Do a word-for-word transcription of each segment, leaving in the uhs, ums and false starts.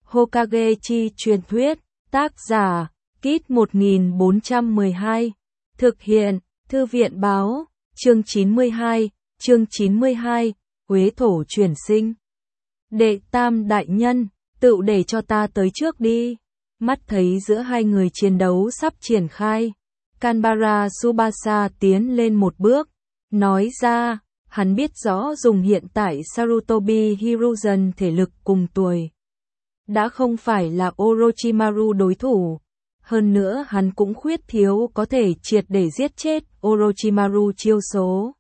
Hokage chi truyền thuyết, tác giả, Kit một nghìn bốn trăm mười hai, thực hiện, Thư viện báo, chương chín mươi hai, chương chín mươi hai, Huế thổ chuyển sinh. Đệ Tam đại nhân, tự để cho ta tới trước đi. Mắt thấy giữa hai người chiến đấu sắp triển khai, Kanbara Tsubasa tiến lên một bước, nói ra, hắn biết rõ dùng hiện tại Sarutobi Hiruzen thể lực cùng tuổi đã không phải là Orochimaru đối thủ, hơn nữa hắn cũng khuyết thiếu có thể triệt để giết chết Orochimaru chiêu số,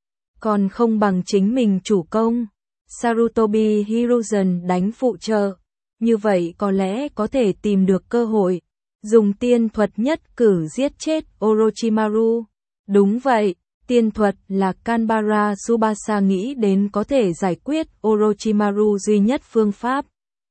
còn không bằng chính mình chủ công, Sarutobi Hiruzen đánh phụ trợ, như vậy có lẽ có thể tìm được cơ hội, dùng tiên thuật nhất cử giết chết Orochimaru. Đúng vậy, tiên thuật là Kanbara Tsubasa nghĩ đến có thể giải quyết Orochimaru duy nhất phương pháp.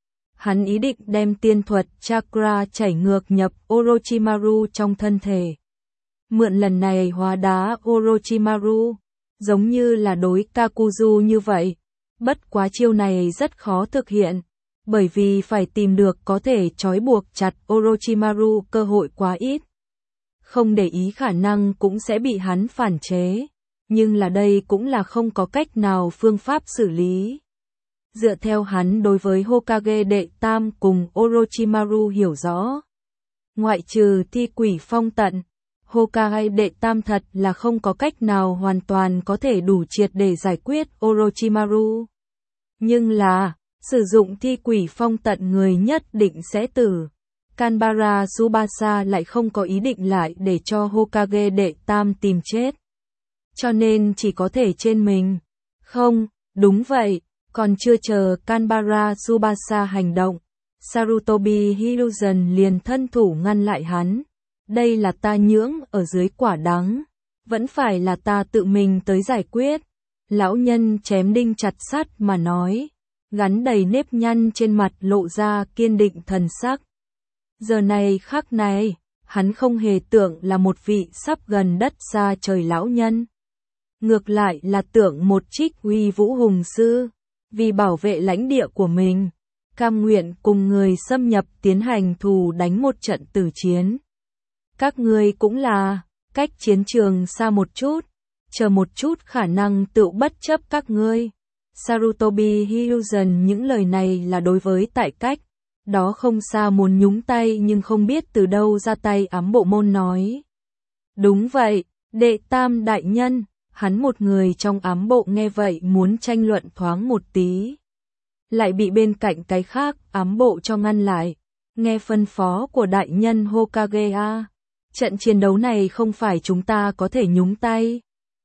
Hắn ý định đem tiên thuật chakra chảy ngược nhập Orochimaru trong thân thể. Mượn lần này hóa đá Orochimaru, giống như là đối Kakuzu như vậy. Bất quá chiêu này rất khó thực hiện, bởi vì phải tìm được có thể trói buộc chặt Orochimaru cơ hội quá ít. Không để ý khả năng cũng sẽ bị hắn phản chế, nhưng là đây cũng là không có cách nào phương pháp xử lý. Dựa theo hắn đối với Hokage đệ tam cùng Orochimaru hiểu rõ, ngoại trừ thi quỷ phong tận, Hokage đệ tam thật là không có cách nào hoàn toàn có thể đủ triệt để giải quyết Orochimaru. Nhưng là, sử dụng thi quỷ phong tận người nhất định sẽ tử. Kanbara Tsubasa lại không có ý định lại để cho Hokage đệ tam tìm chết. Cho nên chỉ có thể trên mình. Không, đúng vậy, còn chưa chờ Kanbara Tsubasa hành động, Sarutobi Hiruzen liền thân thủ ngăn lại hắn. Đây là ta nhưỡng ở dưới quả đắng, vẫn phải là ta tự mình tới giải quyết. Lão nhân chém đinh chặt sắt mà nói, gắn đầy nếp nhăn trên mặt lộ ra kiên định thần sắc. Giờ này khắc này, hắn không hề tưởng là một vị sắp gần đất xa trời lão nhân. Ngược lại là tưởng một trích uy vũ hùng sư, vì bảo vệ lãnh địa của mình, cam nguyện cùng người xâm nhập tiến hành thù đánh một trận tử chiến. Các ngươi cũng là, cách chiến trường xa một chút, chờ một chút khả năng tự bất chấp các ngươi. Sarutobi Hiruzen những lời này là đối với tại cách, đó không xa muốn nhúng tay nhưng không biết từ đâu ra tay ám bộ môn nói. Đúng vậy, đệ tam đại nhân, hắn một người trong ám bộ nghe vậy muốn tranh luận thoáng một tí. Lại bị bên cạnh cái khác ám bộ cho ngăn lại, nghe phân phó của đại nhân Hokage a. Trận chiến đấu này không phải chúng ta có thể nhúng tay.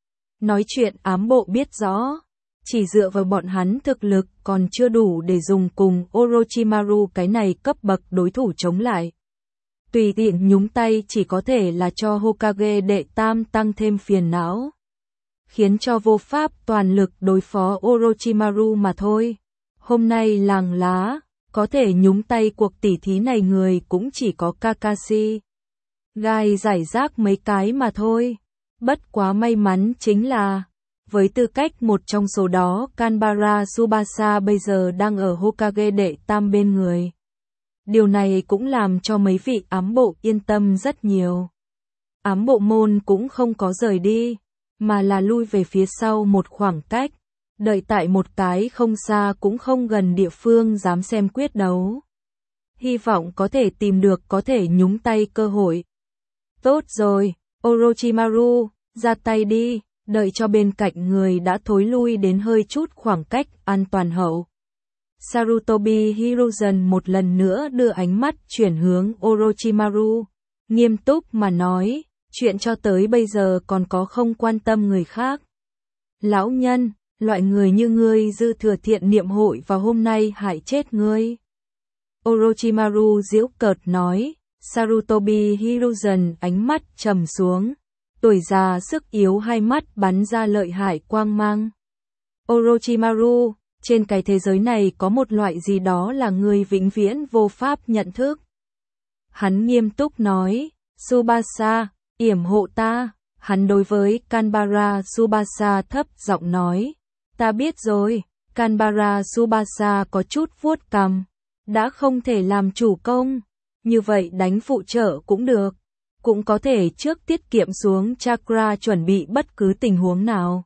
Nói chuyện ám bộ biết rõ, chỉ dựa vào bọn hắn thực lực còn chưa đủ để dùng cùng Orochimaru cái này cấp bậc đối thủ chống lại. Tùy tiện nhúng tay chỉ có thể là cho Hokage đệ tam tăng thêm phiền não, khiến cho vô pháp toàn lực đối phó Orochimaru mà thôi. Hôm nay làng lá, có thể nhúng tay cuộc tỉ thí này người cũng chỉ có Kakashi. Gai giải rác mấy cái mà thôi. Bất quá may mắn chính là, với tư cách một trong số đó Kanbara Tsubasa bây giờ đang ở Hokage đệ tam bên người. Điều này cũng làm cho mấy vị ám bộ yên tâm rất nhiều. Ám bộ môn cũng không có rời đi, mà là lui về phía sau một khoảng cách, đợi tại một cái không xa cũng không gần địa phương dám xem quyết đấu. Hy vọng có thể tìm được có thể nhúng tay cơ hội. Tốt rồi, Orochimaru, ra tay đi, đợi cho bên cạnh người đã thối lui đến hơi chút khoảng cách an toàn hậu. Sarutobi Hiruzen một lần nữa đưa ánh mắt chuyển hướng Orochimaru, nghiêm túc mà nói, chuyện cho tới bây giờ còn có không quan tâm người khác. Lão nhân, loại người như ngươi dư thừa thiện niệm hội vào hôm nay hại chết ngươi. Orochimaru giễu cợt nói. Sarutobi Hiruzen ánh mắt trầm xuống, tuổi già sức yếu hai mắt bắn ra lợi hại quang mang. Orochimaru, trên cái thế giới này có một loại gì đó là người vĩnh viễn vô pháp nhận thức. Hắn nghiêm túc nói, Tsubasa, yểm hộ ta. Hắn đối với Kanbara Tsubasa thấp giọng nói, ta biết rồi. Kanbara Tsubasa có chút vuốt cằm. đã không thể làm chủ công, như vậy đánh phụ trợ cũng được, cũng có thể trước tiết kiệm xuống chakra chuẩn bị bất cứ tình huống nào.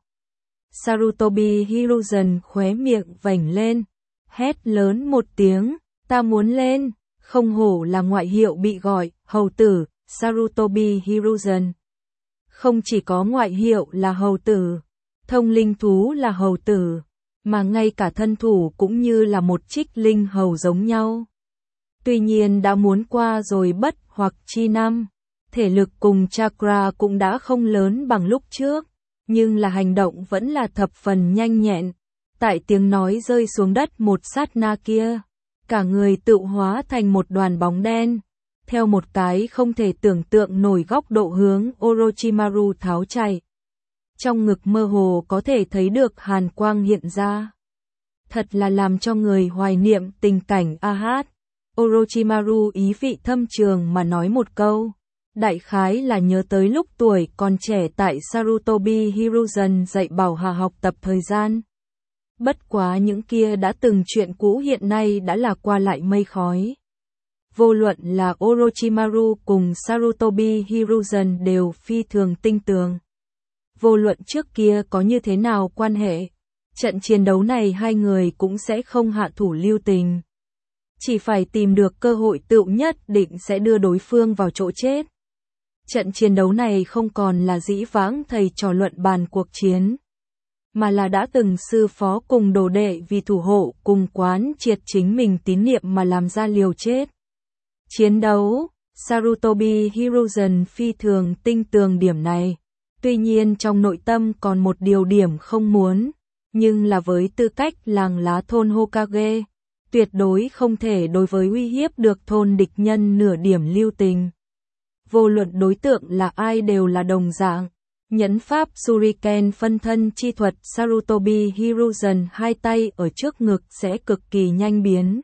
Sarutobi Hiruzen khóe miệng vểnh lên, hét lớn một tiếng, ta muốn lên, không hổ là ngoại hiệu bị gọi, hầu tử, Sarutobi Hiruzen. Không chỉ có ngoại hiệu là hầu tử, thông linh thú là hầu tử, mà ngay cả thân thủ cũng như là một trích linh hầu giống nhau. Tuy nhiên đã muốn qua rồi bất hoặc chi năm, thể lực cùng chakra cũng đã không lớn bằng lúc trước, nhưng là hành động vẫn là thập phần nhanh nhẹn. Tại tiếng nói rơi xuống đất một sát na kia, cả người tự hóa thành một đoàn bóng đen, theo một cái không thể tưởng tượng nổi góc độ hướng Orochimaru tháo chạy. Trong ngực mơ hồ có thể thấy được hàn quang hiện ra. Thật là làm cho người hoài niệm tình cảnh a hát. Orochimaru ý vị thâm trường mà nói một câu. Đại khái là nhớ tới lúc tuổi còn trẻ tại Sarutobi Hiruzen dạy bảo hà học tập thời gian. Bất quá những kia đã từng chuyện cũ hiện nay đã là qua lại mây khói. Vô luận là Orochimaru cùng Sarutobi Hiruzen đều phi thường tinh tường. Vô luận trước kia có như thế nào quan hệ, trận chiến đấu này hai người cũng sẽ không hạ thủ lưu tình. Chỉ phải tìm được cơ hội tựu nhất định sẽ đưa đối phương vào chỗ chết. Trận chiến đấu này không còn là dĩ vãng thầy trò luận bàn cuộc chiến, mà là đã từng sư phó cùng đồ đệ vì thủ hộ cùng quán triệt chính mình tín niệm mà làm ra liều chết. Chiến đấu, Sarutobi Hiruzen phi thường tinh tường điểm này, tuy nhiên trong nội tâm còn một điều điểm không muốn, nhưng là với tư cách làng lá thôn Hokage, tuyệt đối không thể đối với uy hiếp được thôn địch nhân nửa điểm lưu tình. Vô luận đối tượng là ai đều là đồng dạng. Nhẫn pháp Shuriken phân thân chi thuật Sarutobi Hiruzen hai tay ở trước ngực sẽ cực kỳ nhanh biến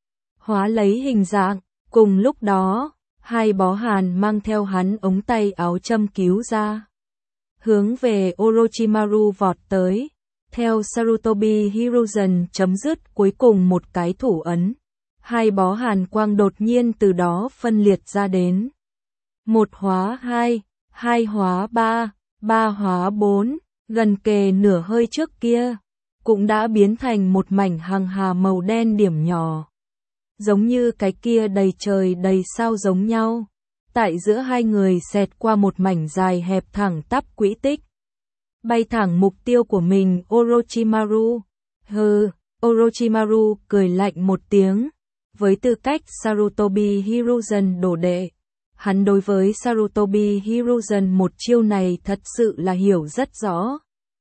hóa lấy hình dạng, cùng lúc đó, hai bó hàn mang theo hắn ống tay áo châm cứu ra. Hướng về Orochimaru vọt tới, theo Sarutobi Hiruzen chấm dứt cuối cùng một cái thủ ấn. Hai bó hàn quang đột nhiên từ đó phân liệt ra đến. Một hóa hai, hai hóa ba, ba hóa bốn, gần kề nửa hơi trước kia, cũng đã biến thành một mảnh hằng hà màu đen điểm nhỏ. Giống như cái kia đầy trời đầy sao giống nhau, tại giữa hai người xẹt qua một mảnh dài hẹp thẳng tắp quỹ tích. Bay thẳng mục tiêu của mình Orochimaru. Hừ, Orochimaru cười lạnh một tiếng, với tư cách Sarutobi Hiruzen đồ đệ. Hắn đối với Sarutobi Hiruzen một chiêu này thật sự là hiểu rất rõ.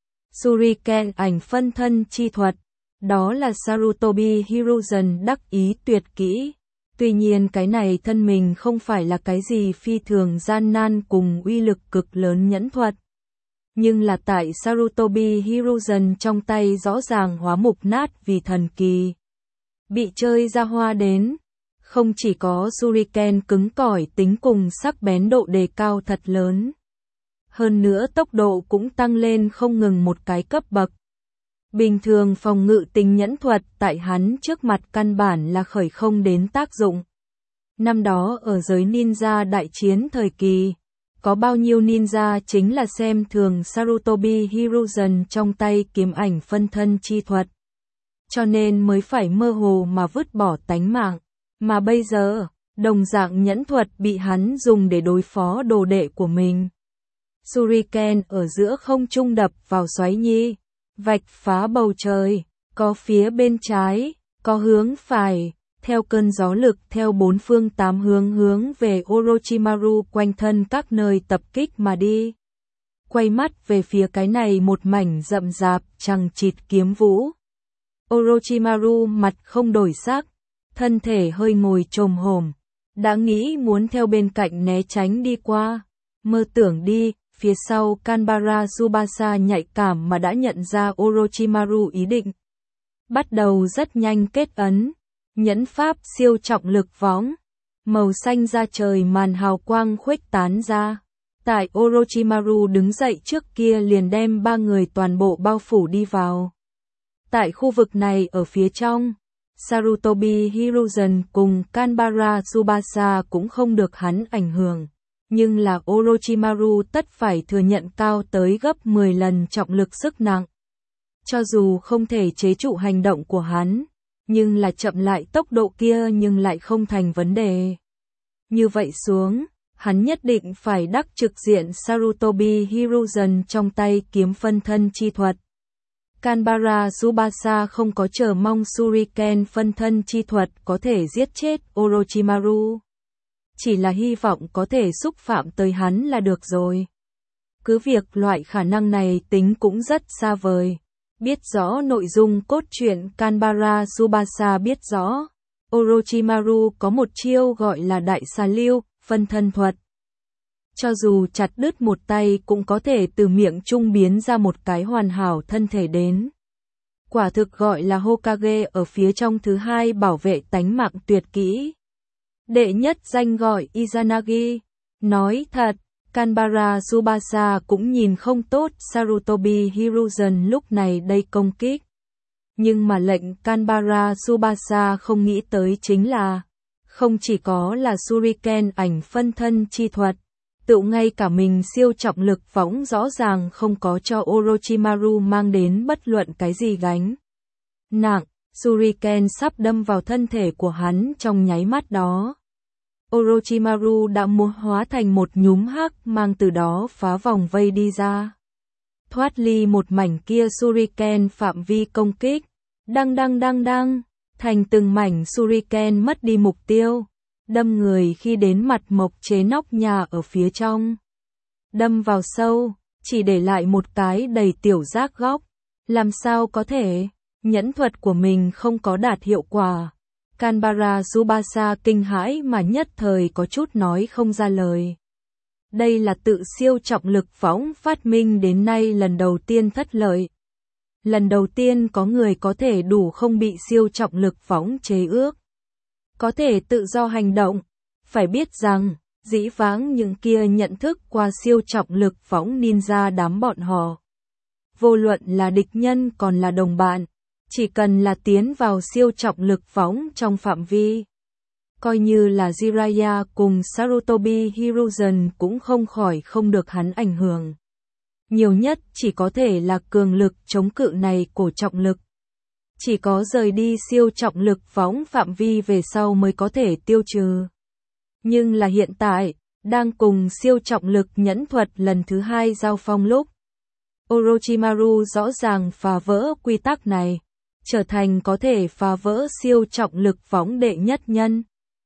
Shuriken ảnh phân thân chi thuật, đó là Sarutobi Hiruzen đắc ý tuyệt kỹ. Tuy nhiên cái này thân mình không phải là cái gì phi thường gian nan cùng uy lực cực lớn nhẫn thuật. Nhưng là tại Sarutobi Hiruzen trong tay rõ ràng hóa mục nát vì thần kỳ. Bị chơi ra hoa đến. Không chỉ có Shuriken cứng cỏi tính cùng sắc bén độ đề cao thật lớn. Hơn nữa tốc độ cũng tăng lên không ngừng một cái cấp bậc. Bình thường phòng ngự tinh nhẫn thuật tại hắn trước mặt căn bản là khởi không đến tác dụng. Năm đó ở giới ninja đại chiến thời kỳ, có bao nhiêu ninja chính là xem thường Sarutobi Hiruzen trong tay kiếm ảnh phân thân chi thuật. Cho nên mới phải mơ hồ mà vứt bỏ tánh mạng. Mà bây giờ, đồng dạng nhẫn thuật bị hắn dùng để đối phó đồ đệ của mình. Shuriken ở giữa không trung đập vào xoáy nhi, vạch phá bầu trời, có phía bên trái, có hướng phải, theo cơn gió lực theo bốn phương tám hướng hướng về Orochimaru quanh thân các nơi tập kích mà đi. Quay mắt về phía cái này một mảnh rậm rạp chằng chịt kiếm vũ. Orochimaru mặt không đổi sắc, thân thể hơi ngồi chồm hổm, đã nghĩ muốn theo bên cạnh né tránh đi qua, mơ tưởng đi, phía sau Kanbara Tsubasa nhạy cảm mà đã nhận ra Orochimaru ý định. Bắt đầu rất nhanh kết ấn, nhẫn pháp siêu trọng lực võng, màu xanh da trời màn hào quang khuếch tán ra. Tại Orochimaru đứng dậy trước kia liền đem ba người toàn bộ bao phủ đi vào. Tại khu vực này ở phía trong, Sarutobi Hiruzen cùng Kanbara Tsubasa cũng không được hắn ảnh hưởng. Nhưng là Orochimaru tất phải thừa nhận cao tới gấp mười lần trọng lực sức nặng. Cho dù không thể chế trụ hành động của hắn, nhưng là chậm lại tốc độ kia nhưng lại không thành vấn đề. Như vậy xuống, hắn nhất định phải đắc trực diện Sarutobi Hiruzen trong tay kiếm phân thân chi thuật. Kanbara Tsubasa không có chờ mong Shuriken phân thân chi thuật có thể giết chết Orochimaru. Chỉ là hy vọng có thể xúc phạm tới hắn là được rồi. Cứ việc loại khả năng này tính cũng rất xa vời. Biết rõ nội dung cốt truyện Kanbara Tsubasa biết rõ. Orochimaru có một chiêu gọi là đại xà lưu, phân thân thuật. Cho dù chặt đứt một tay cũng có thể từ miệng trung biến ra một cái hoàn hảo thân thể đến. Quả thực gọi là Hokage ở phía trong thứ hai bảo vệ tánh mạng tuyệt kỹ. Đệ nhất danh gọi Izanagi. Nói thật, Kanbara Tsubasa cũng nhìn không tốt Sarutobi Hiruzen lúc này đây công kích. Nhưng mà lệnh Kanbara Tsubasa không nghĩ tới chính là, không chỉ có là Shuriken ảnh phân thân chi thuật, tự ngay cả mình siêu trọng lực võng rõ ràng không có cho Orochimaru mang đến bất luận cái gì gánh nặng. Shuriken sắp đâm vào thân thể của hắn trong nháy mắt đó. Orochimaru đã muốn hóa thành một nhúm hắc mang từ đó phá vòng vây đi ra. Thoát ly một mảnh kia Shuriken phạm vi công kích. Đăng đăng đăng đăng, thành từng mảnh Shuriken mất đi mục tiêu. Đâm người khi đến mặt mộc chế nóc nhà ở phía trong. Đâm vào sâu, chỉ để lại một cái đầy tiểu giác góc. Làm sao có thể, nhẫn thuật của mình không có đạt hiệu quả. Kanbara Tsubasa kinh hãi mà nhất thời có chút nói không ra lời. Đây là tự siêu trọng lực võng phát minh đến nay lần đầu tiên thất lợi. Lần đầu tiên có người có thể đủ không bị siêu trọng lực võng chế ước. Có thể tự do hành động. Phải biết rằng, dĩ vãng những kia nhận thức qua siêu trọng lực võng ninja đám bọn họ. Vô luận là địch nhân còn là đồng bạn. Chỉ cần là tiến vào siêu trọng lực võng trong phạm vi. Coi như là Jiraiya cùng Sarutobi Hiruzen cũng không khỏi không được hắn ảnh hưởng. Nhiều nhất chỉ có thể là cường lực chống cự này của trọng lực. Chỉ có rời đi siêu trọng lực võng phạm vi về sau mới có thể tiêu trừ. Nhưng là hiện tại, đang cùng siêu trọng lực nhẫn thuật lần thứ hai giao phong lúc. Orochimaru rõ ràng phá vỡ quy tắc này. Trở thành có thể phá vỡ siêu trọng lực võng đệ nhất nhân.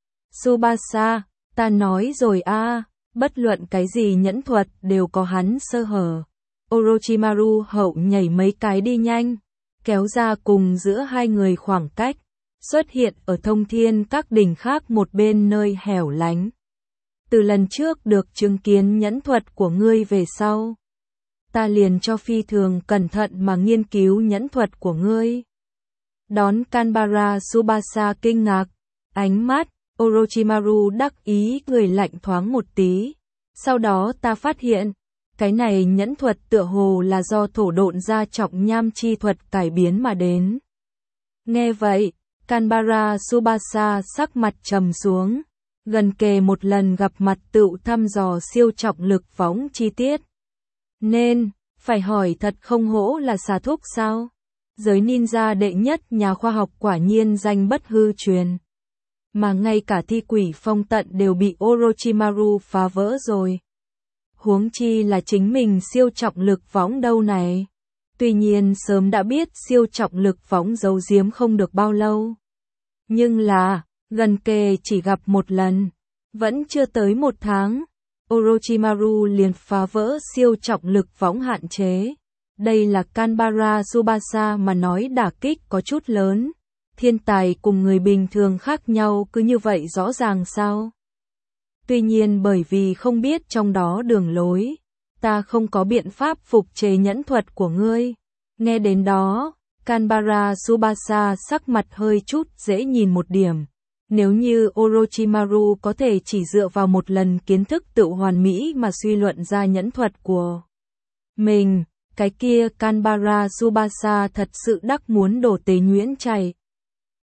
Tsubasa, ta nói rồi a, bất luận cái gì nhẫn thuật đều có hắn sơ hở. Orochimaru hậu nhảy mấy cái đi nhanh, kéo ra cùng giữa hai người khoảng cách, xuất hiện ở thông thiên các đỉnh khác một bên nơi hẻo lánh. Từ lần trước được chứng kiến nhẫn thuật của ngươi về sau, ta liền cho phi thường cẩn thận mà nghiên cứu nhẫn thuật của ngươi. Đón Kanbara Tsubasa kinh ngạc, ánh mắt, Orochimaru đắc ý cười lạnh thoáng một tí. Sau đó ta phát hiện, cái này nhẫn thuật tựa hồ là do thổ độn gia trọng nham chi thuật cải biến mà đến. Nghe vậy, Kanbara Tsubasa sắc mặt trầm xuống, gần kề một lần gặp mặt tự thăm dò siêu trọng lực võng chi tiết. Nên, phải hỏi thật không hổ là xà thúc sao? Giới ninja đệ nhất nhà khoa học quả nhiên danh bất hư truyền. Mà ngay cả thi quỷ phong tận đều bị Orochimaru phá vỡ rồi. Huống chi là chính mình siêu trọng lực võng đâu này. Tuy nhiên sớm đã biết siêu trọng lực võng giấu giếm không được bao lâu. Nhưng là, gần kề chỉ gặp một lần. Vẫn chưa tới một tháng. Orochimaru liền phá vỡ siêu trọng lực võng hạn chế. Đây là Kanbara Tsubasa mà nói đả kích có chút lớn. Thiên tài cùng người bình thường khác nhau cứ như vậy rõ ràng sao? Tuy nhiên bởi vì không biết trong đó đường lối, ta không có biện pháp phục chế nhẫn thuật của ngươi. Nghe đến đó, Kanbara Tsubasa sắc mặt hơi chút dễ nhìn một điểm. Nếu như Orochimaru có thể chỉ dựa vào một lần kiến thức tự hoàn mỹ mà suy luận ra nhẫn thuật của mình, cái kia Kanbara Tsubasa thật sự đắc muốn đổ tế nhuyễn chảy.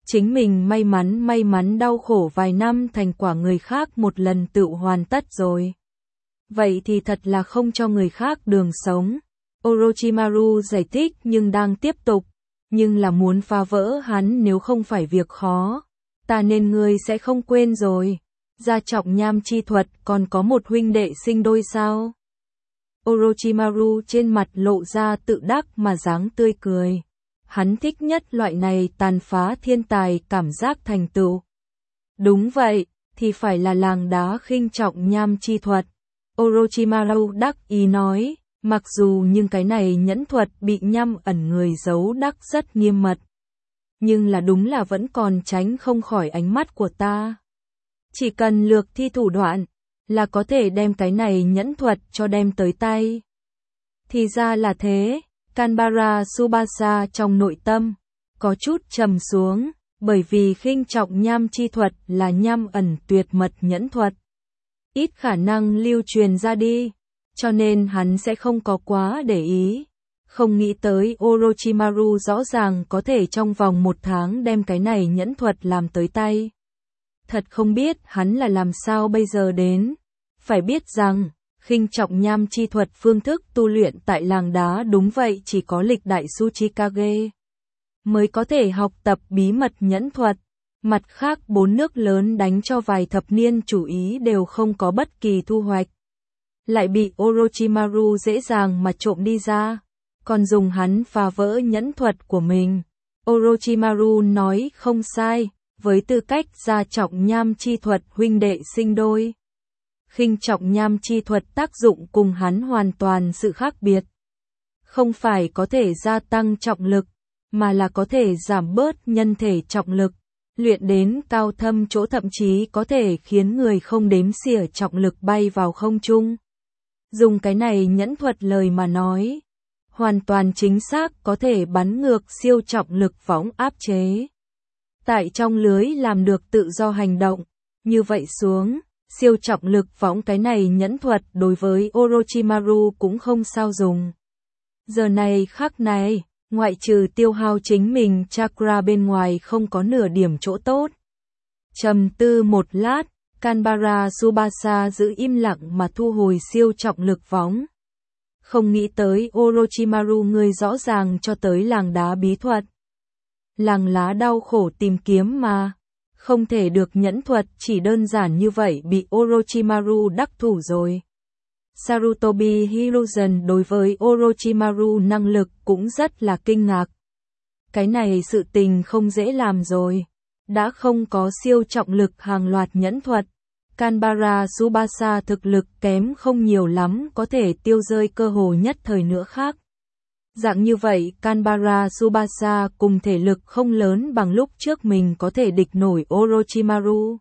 Chính mình may mắn may mắn đau khổ vài năm thành quả người khác một lần tự hoàn tất rồi. Vậy thì thật là không cho người khác đường sống. Orochimaru giải thích nhưng đang tiếp tục. Nhưng là muốn phá vỡ hắn nếu không phải việc khó. Ta nên ngươi sẽ không quên rồi. Gia trọng nham chi thuật còn có một huynh đệ sinh đôi sao? Orochimaru trên mặt lộ ra tự đắc mà dáng tươi cười. Hắn thích nhất loại này tàn phá thiên tài cảm giác thành tựu. Đúng vậy, thì phải là làng đá khinh trọng nham chi thuật. Orochimaru đắc ý nói, mặc dù nhưng cái này nhẫn thuật bị nhăm ẩn người giấu đắc rất nghiêm mật. Nhưng là đúng là vẫn còn tránh không khỏi ánh mắt của ta. Chỉ cần lược thi thủ đoạn, là có thể đem cái này nhẫn thuật cho đem tới tay. Thì ra là thế, Kanbara Tsubasa trong nội tâm, có chút trầm xuống, bởi vì khinh trọng nham chi thuật là nhăm ẩn tuyệt mật nhẫn thuật. Ít khả năng lưu truyền ra đi, cho nên hắn sẽ không có quá để ý. Không nghĩ tới Orochimaru rõ ràng có thể trong vòng một tháng đem cái này nhẫn thuật làm tới tay. Thật không biết hắn là làm sao bây giờ đến. Phải biết rằng, khinh trọng nham chi thuật phương thức tu luyện tại làng đá đúng vậy chỉ có lịch đại Tsuchikage mới có thể học tập bí mật nhẫn thuật. Mặt khác bốn nước lớn đánh cho vài thập niên chủ ý đều không có bất kỳ thu hoạch. Lại bị Orochimaru dễ dàng mà trộm đi ra, còn dùng hắn phá vỡ nhẫn thuật của mình. Orochimaru nói không sai, với tư cách gia trọng nham chi thuật huynh đệ sinh đôi. Khinh trọng nham chi thuật tác dụng cùng hắn hoàn toàn sự khác biệt. Không phải có thể gia tăng trọng lực, mà là có thể giảm bớt nhân thể trọng lực. Luyện đến cao thâm chỗ thậm chí có thể khiến người không đếm xỉa trọng lực bay vào không trung. Dùng cái này nhẫn thuật lời mà nói, hoàn toàn chính xác có thể bắn ngược siêu trọng lực võng áp chế. Tại trong lưới làm được tự do hành động, như vậy xuống, siêu trọng lực võng cái này nhẫn thuật đối với Orochimaru cũng không sao dùng. Giờ này khắc này, ngoại trừ tiêu hao chính mình chakra bên ngoài không có nửa điểm chỗ tốt. Trầm tư một lát, Kanbara Tsubasa giữ im lặng mà thu hồi siêu trọng lực võng. Không nghĩ tới Orochimaru người rõ ràng cho tới làng đá bí thuật. Làng lá đau khổ tìm kiếm mà. Không thể được nhẫn thuật chỉ đơn giản như vậy bị Orochimaru đắc thủ rồi. Sarutobi Hiruzen đối với Orochimaru năng lực cũng rất là kinh ngạc. Cái này sự tình không dễ làm rồi. Đã không có siêu trọng lực hàng loạt nhẫn thuật. Kanbara Tsubasa thực lực kém không nhiều lắm có thể tiêu rơi cơ hồ nhất thời nữa khác. Dạng như vậy Kanbara Tsubasa cùng thể lực không lớn bằng lúc trước mình có thể địch nổi Orochimaru.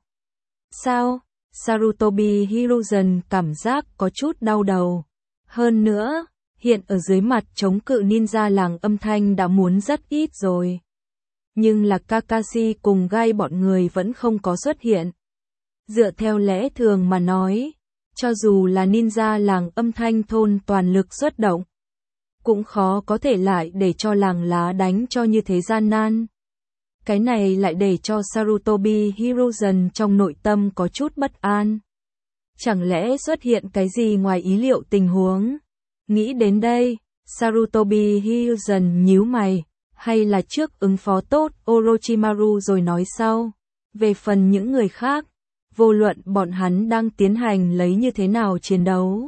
Sao? Sarutobi Hiruzen cảm giác có chút đau đầu. Hơn nữa, hiện ở dưới mặt chống cự ninja làng âm thanh đã muốn rất ít rồi. Nhưng là Kakashi cùng Gai bọn người vẫn không có xuất hiện. Dựa theo lẽ thường mà nói, cho dù là ninja làng âm thanh thôn toàn lực xuất động, cũng khó có thể lại để cho làng lá đánh cho như thế gian nan. Cái này lại để cho Sarutobi Hiruzen trong nội tâm có chút bất an. Chẳng lẽ xuất hiện cái gì ngoài ý liệu tình huống? Nghĩ đến đây, Sarutobi Hiruzen nhíu mày, hay là trước ứng phó tốt Orochimaru rồi nói sau. Về phần những người khác, vô luận bọn hắn đang tiến hành lấy như thế nào chiến đấu.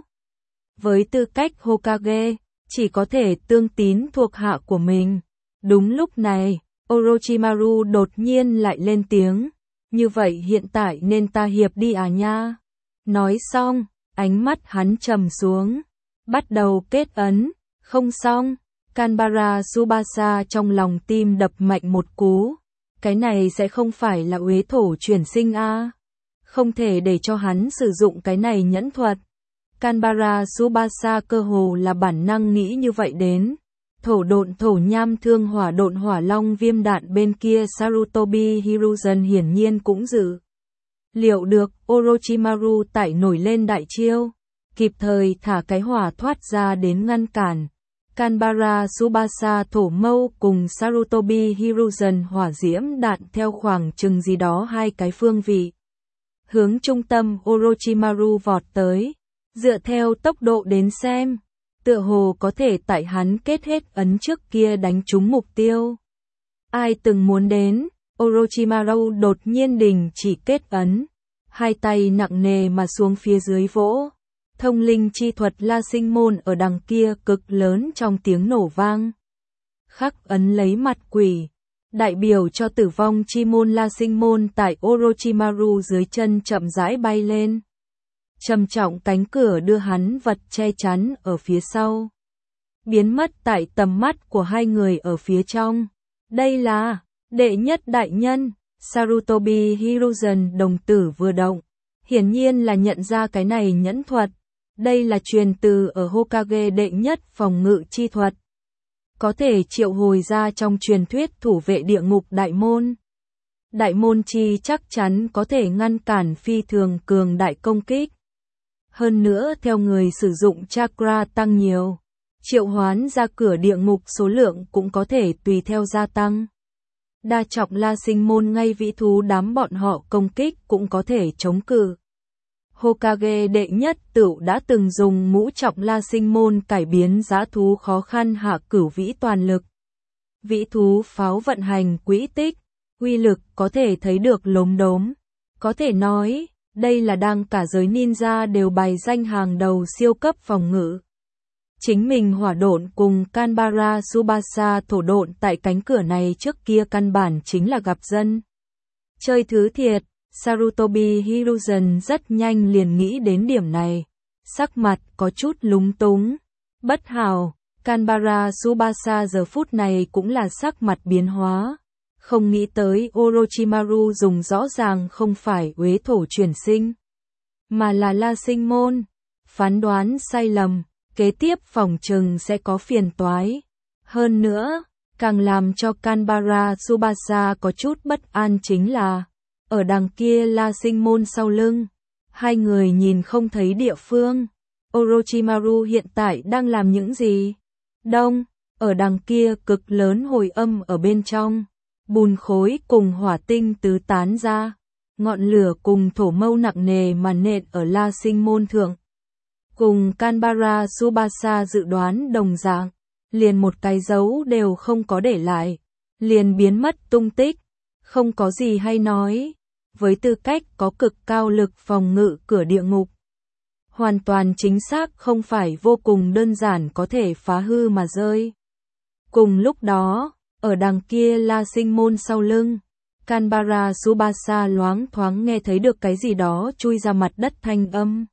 Với tư cách Hokage, chỉ có thể tương tín thuộc hạ của mình. Đúng lúc này, Orochimaru đột nhiên lại lên tiếng. Như vậy hiện tại nên ta hiệp đi à nha. Nói xong, ánh mắt hắn trầm xuống. Bắt đầu kết ấn. Không xong. Kanbara Tsubasa trong lòng tim đập mạnh một cú. Cái này sẽ không phải là uế thổ chuyển sinh a. Không thể để cho hắn sử dụng cái này nhẫn thuật. Kanbara Tsubasa cơ hồ là bản năng nghĩ như vậy đến. Thổ độn thổ nham thương hỏa độn hỏa long viêm đạn bên kia Sarutobi Hiruzen hiển nhiên cũng dự liệu được Orochimaru tải nổi lên đại chiêu, kịp thời thả cái hỏa thoát ra đến ngăn cản. Canberra Tsubasa thổ mâu cùng Sarutobi Hiruzen hỏa diễm đạn theo khoảng chừng gì đó hai cái phương vị. Hướng trung tâm Orochimaru vọt tới, dựa theo tốc độ đến xem, tựa hồ có thể tại hắn kết hết ấn trước kia đánh trúng mục tiêu. Ai từng muốn đến, Orochimaru đột nhiên đình chỉ kết ấn, hai tay nặng nề mà xuống phía dưới vỗ. Thông linh chi thuật La Sinh Môn ở đằng kia cực lớn trong tiếng nổ vang. Khắc ấn lấy mặt quỷ, đại biểu cho tử vong chi môn La Sinh Môn tại Orochimaru dưới chân chậm rãi bay lên. Trầm trọng cánh cửa đưa hắn vật che chắn ở phía sau, biến mất tại tầm mắt của hai người ở phía trong. Đây là đệ nhất đại nhân. Sarutobi Hiruzen đồng tử vừa động, hiển nhiên là nhận ra cái này nhẫn thuật. Đây là truyền từ ở Hokage đệ nhất phòng ngự chi thuật, có thể triệu hồi ra trong truyền thuyết thủ vệ địa ngục đại môn. Đại môn chi chắc chắn có thể ngăn cản phi thường cường đại công kích. Hơn nữa theo người sử dụng chakra tăng nhiều, triệu hoán ra cửa địa ngục số lượng cũng có thể tùy theo gia tăng. Đa trọng La Sinh Môn ngay vĩ thú đám bọn họ công kích cũng có thể chống cự. Hokage đệ nhất tửu đã từng dùng ngũ trọng La Sinh Môn cải biến dã thú khó khăn hạ cửu vĩ toàn lực. Vĩ thú pháo vận hành quỹ tích, uy lực có thể thấy được lốm đốm. Có thể nói, đây là đang cả giới ninja đều bài danh hàng đầu siêu cấp phòng ngự. Chính mình hỏa độn cùng Canberra Tsubasa thổ độn tại cánh cửa này trước kia căn bản chính là gặp dân chơi thứ thiệt. Sarutobi Hiruzen rất nhanh liền nghĩ đến điểm này, sắc mặt có chút lúng túng. Bất hảo, Canberra Tsubasa giờ phút này cũng là sắc mặt biến hóa. Không nghĩ tới Orochimaru dùng rõ ràng không phải uế thổ chuyển sinh, mà là La Sinh Môn. Phán đoán sai lầm, kế tiếp phòng trừng sẽ có phiền toái. Hơn nữa, càng làm cho Canberra Tsubasa có chút bất an chính là ở đằng kia La Sinh Môn sau lưng, hai người nhìn không thấy địa phương. Orochimaru hiện tại đang làm những gì? Đông, ở đằng kia cực lớn hồi âm ở bên trong, bùn khối cùng hỏa tinh tứ tán ra, ngọn lửa cùng thổ mâu nặng nề mà nện ở La Sinh Môn thượng. Cùng Canberra Tsubasa dự đoán đồng dạng, liền một cái dấu đều không có để lại, liền biến mất tung tích, không có gì hay nói. Với tư cách có cực cao lực phòng ngự cửa địa ngục, hoàn toàn chính xác không phải vô cùng đơn giản có thể phá hư mà rơi. Cùng lúc đó, ở đằng kia La Sinh Môn sau lưng, Canberra Tsubasa loáng thoáng nghe thấy được cái gì đó chui ra mặt đất thanh âm.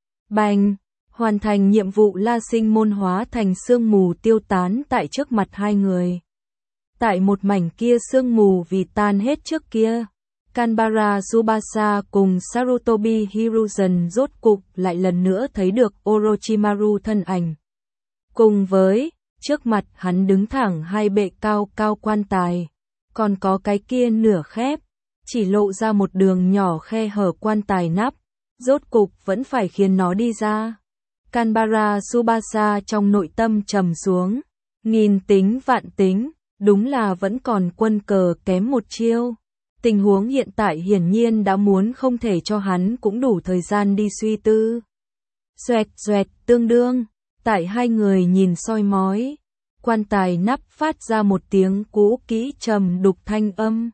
Bành! Hoàn thành nhiệm vụ La Sinh Môn hóa thành sương mù tiêu tán tại trước mặt hai người. Tại một mảnh kia sương mù vì tan hết trước kia, Canberra Tsubasa cùng Sarutobi Hiruzen rốt cục lại lần nữa thấy được Orochimaru thân ảnh. Cùng với, trước mặt hắn đứng thẳng hai bệ cao cao quan tài, còn có cái kia nửa khép, chỉ lộ ra một đường nhỏ khe hở quan tài nắp, rốt cục vẫn phải khiến nó đi ra. Canberra Tsubasa trong nội tâm trầm xuống, nghìn tính vạn tính, đúng là vẫn còn quân cờ kém một chiêu. Tình huống hiện tại hiển nhiên đã muốn không thể cho hắn cũng đủ thời gian đi suy tư. Xoẹt xoẹt tương đương, tại hai người nhìn soi mói, quan tài nắp phát ra một tiếng cũ kỹ trầm đục thanh âm.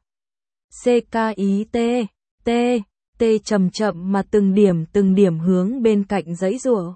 C K I T, T, T chậm chậm mà từng điểm từng điểm hướng bên cạnh giãy giụa.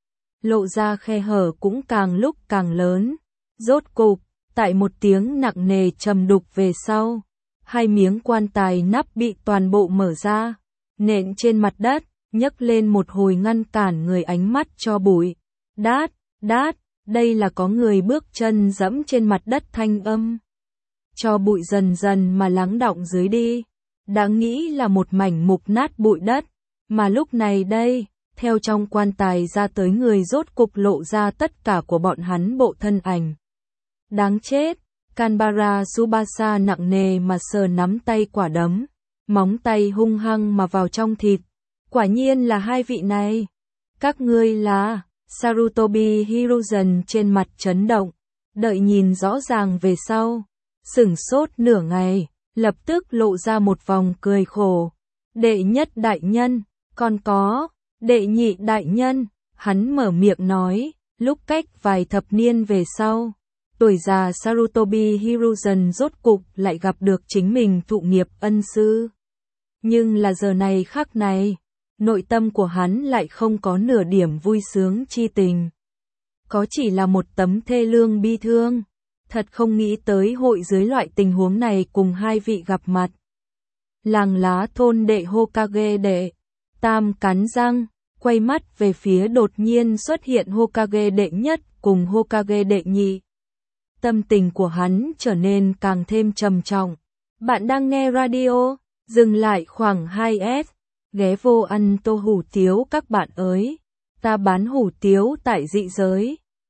Lộ ra khe hở cũng càng lúc càng lớn. Rốt cục, tại một tiếng nặng nề trầm đục về sau, hai miếng quan tài nắp bị toàn bộ mở ra, nện trên mặt đất, nhấc lên một hồi ngăn cản người ánh mắt cho bụi. Đát, đát, đây là có người bước chân dẫm trên mặt đất thanh âm. Cho bụi dần dần mà lắng đọng dưới đi, đã nghĩ là một mảnh mục nát bụi đất, mà lúc này đây, theo trong quan tài ra tới người rốt cục lộ ra tất cả của bọn hắn bộ thân ảnh. Đáng chết! Canberra Tsubasa nặng nề mà sờ nắm tay quả đấm, móng tay hung hăng mà vào trong thịt. Quả nhiên là hai vị này. Các ngươi là... Sarutobi Hiruzen trên mặt chấn động, đợi nhìn rõ ràng về sau, sửng sốt nửa ngày, lập tức lộ ra một vòng cười khổ. Đệ nhất đại nhân, còn có, đệ nhị đại nhân, hắn mở miệng nói, lúc cách vài thập niên về sau, tuổi già Sarutobi Hiruzen rốt cục lại gặp được chính mình thụ nghiệp ân sư. Nhưng là giờ này khắc này, nội tâm của hắn lại không có nửa điểm vui sướng chi tình. Có chỉ là một tấm thê lương bi thương. Thật không nghĩ tới hội dưới loại tình huống này cùng hai vị gặp mặt. Làng lá thôn đệ Hokage đệ. Tam cắn răng, quay mắt về phía đột nhiên xuất hiện Hokage đệ nhất cùng Hokage đệ nhị. Tâm tình của hắn trở nên càng thêm trầm trọng. Bạn đang nghe radio, dừng lại khoảng hai phút, ghé vô ăn tô hủ tiếu các bạn ơi. Ta bán hủ tiếu tại dị giới.